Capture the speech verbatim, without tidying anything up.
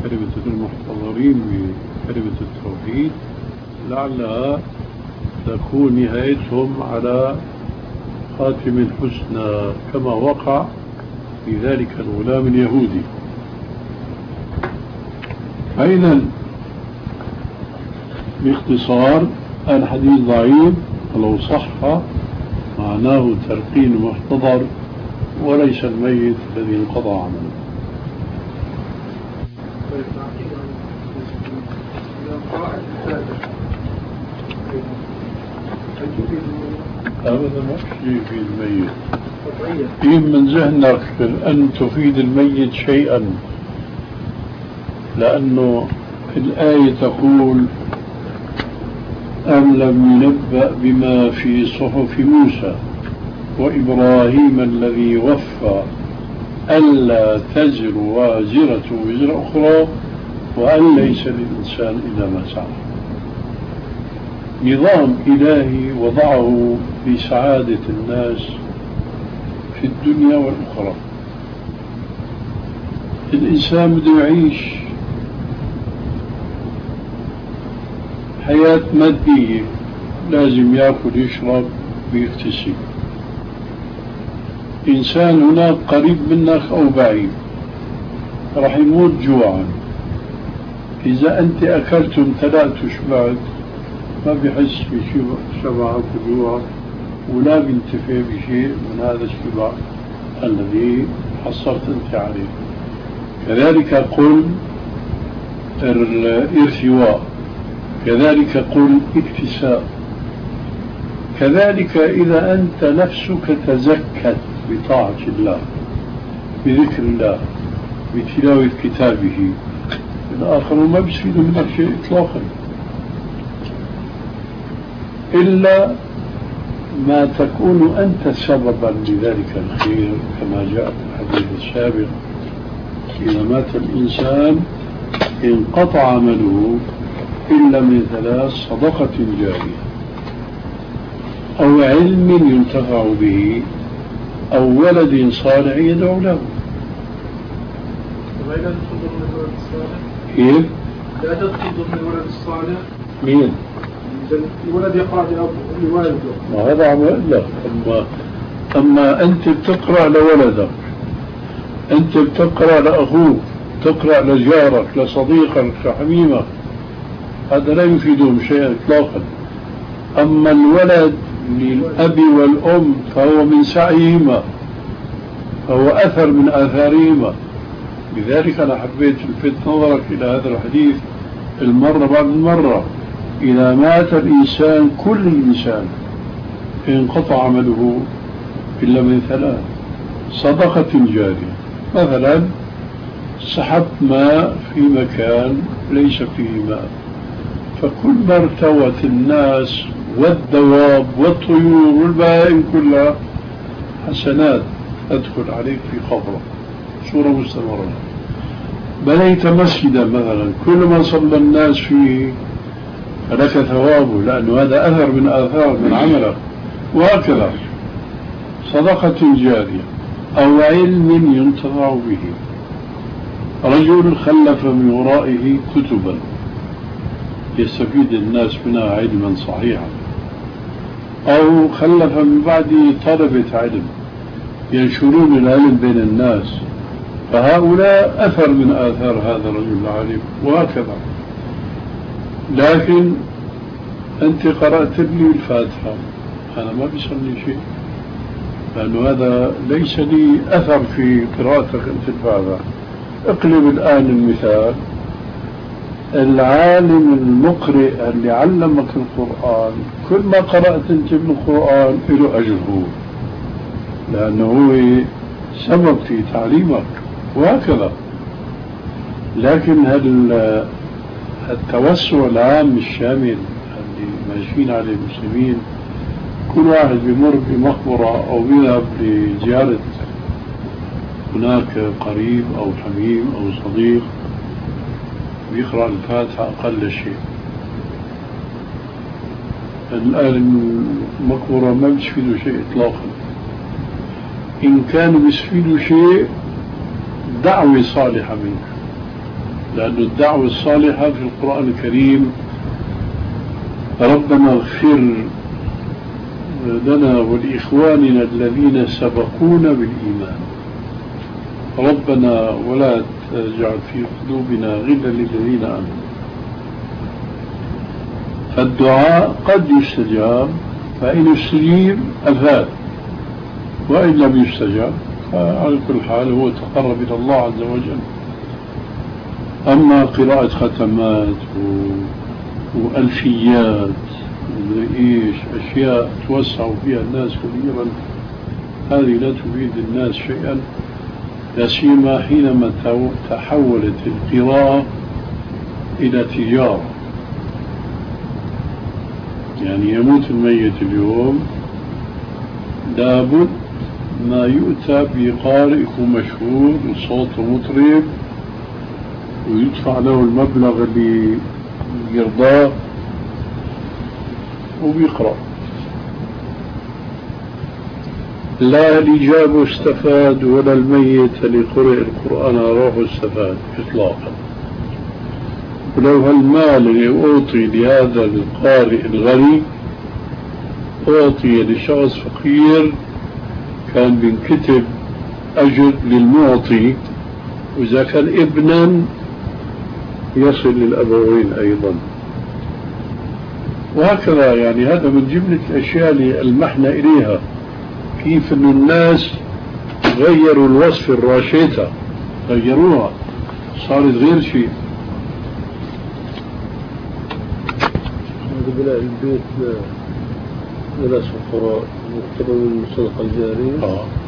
كلمة المحتضرين بكلمة التوحيد لعلها تكون نهايتهم على خاتم الحسنى كما وقع في ذلك الغلام اليهودي. أيضا باختصار الحديث ضعيف ولو صح معناه تلقين محتضر وليس الميت الذي انقضى عمله. أبدا ما في في الميت إيه من ذهنك أن تفيد الميت شيئا، لأنه الآية تقول أم لم ينبأ بما في صحف موسى وإبراهيم الذي وفى ألا تزر وازرة وزر أخرى وأن ليس للإنسان إلا ما سعى. نظام إلهي وضعه لسعادة الناس في الدنيا والأخرى. الإنسان بده يعيش حياة مادية، لازم يأكل يشرب ويغتسل. إنسان هناك قريب منك أو بعيد راح يموت جوعا، إذا أنت أكلت امتلأت وشبعت ما بيحس بشبع وجوع ولا بينتفع بشيء من هذا الشبع الذي حصلت أنت عليه. كذلك قل الارتواء، كذلك قل اكتساء، كذلك إذا أنت نفسك تزكت بطاعة الله بذكر الله بتلاوة كتابه، الآخر ما بيستفيد منك شيء إطلاقا إلا ما تكون أنت سببا لذلك الخير، كما جاء في الحديث السابق إذا مات الإنسان انقطع عمله إلا من ثلاث: صدقة جارية أو علم ينتفع به أو ولد صالح يدعو له. كيف؟ لا تدخل من الولد الصالح. مين؟ الولد يقرأ لوالده. ما هذا عمل لك. أما أما أنت بتقرأ لولدك، أنت بتقرأ لأخوك، تقرأ لجارك، لصديقك، لحميمك، هذا لا يفيدهم شيئا إطلاقا. أما الولد للأب والأم فهو من سعيهما، فهو أثر من آثارهما. لذلك أنا حبيت الفت نظرك إلى هذا الحديث المرة بعد المرة. إذا مات الإنسان كل الإنسان انقطع عمله إلا من ثلاث: صدقة جارية، مثلا سحبت ماء في مكان ليس فيه ماء، فكل ما ارتوت الناس والدواب والطيور والبهائم كلها حسنات تدخل عليك في قبرك صورة مستمرة. بنيت مسجدا مثلا، كل ما صلى الناس فيه فلك ثوابه، لأنه هذا أثر من آثار من عملك. وهكذا صدقة جارية أو علم ينتفع به، رجل خلف من ورائه كتبا يستفيد الناس منها علما صحيحا، أو خلف من بعده طلبة علم ينشرون العلم بين الناس، فهؤلاء أثر من آثار هذا الرجل العالم. وهكذا. لكن أنت قرأت لي الفاتحة، أنا ما بيصلي شيء، لأنه هذا ليس لي أثر في قراءتك أنت الفاتحة. اقلب الآن المثال: العالم المقرئ اللي علمك القرآن كل ما قرأت أنت من القرآن له أجره، لأنه هو سبب في تعليمك. وهكذا. لكن هل التوسع العام الشامل اللي ماشيين عليه المسلمين، كل واحد بمر بمقبرة أو بيذهب لزيارة هناك قريب أو حميم أو صديق بيقرأ الفاتحة أقل شيء. الآن المقبرة ما بيستفيدوا شيء إطلاقا. إن كانوا بيستفيدوا شيء دعوة صالحة منك، لأن الدعوة الصالحة في القرآن الكريم ربنا اغفر لنا ولإخواننا الذين سبقونا بالإيمان، ربنا ولا تجعل في قلوبنا غلا للذين آمنوا. فالدعاء قد يستجاب، فإن استجيب أفاد، وإن لم يستجاب فعلى كل حال هو تقرب إلى الله عز وجل. أما قراءة ختمات و... وألفيات إيش أشياء توسع فيها الناس كثيرا، هذه لا تفيد الناس شيئا، لا سيما حينما تحولت القراءة إلى تجارة. يعني يموت الميت اليوم لابد ما يؤتى بقارئ مشهور وصوته مطرب ويدفع له المبلغ اللي يرضاه وبيقرأ. لا الإجابة استفاد ولا الميت اللي قرأ القرآن روح استفاد إطلاقا. ولو هالمال اللي أعطي لهذا القارئ الغني أعطي لشخص فقير كان بينكتب أجر للمعطي، وإذا كان ابنا يصل للأبوين أيضا، وهكذا. يعني هذا من جملة الأشياء اللي ألمحنا إليها، كيف أن الناس غيروا الوصف الراشيتا، غيروها صارت غير شيء. بناء البيت لناس فقراء مقتضى من الصدقة الجارية. آه.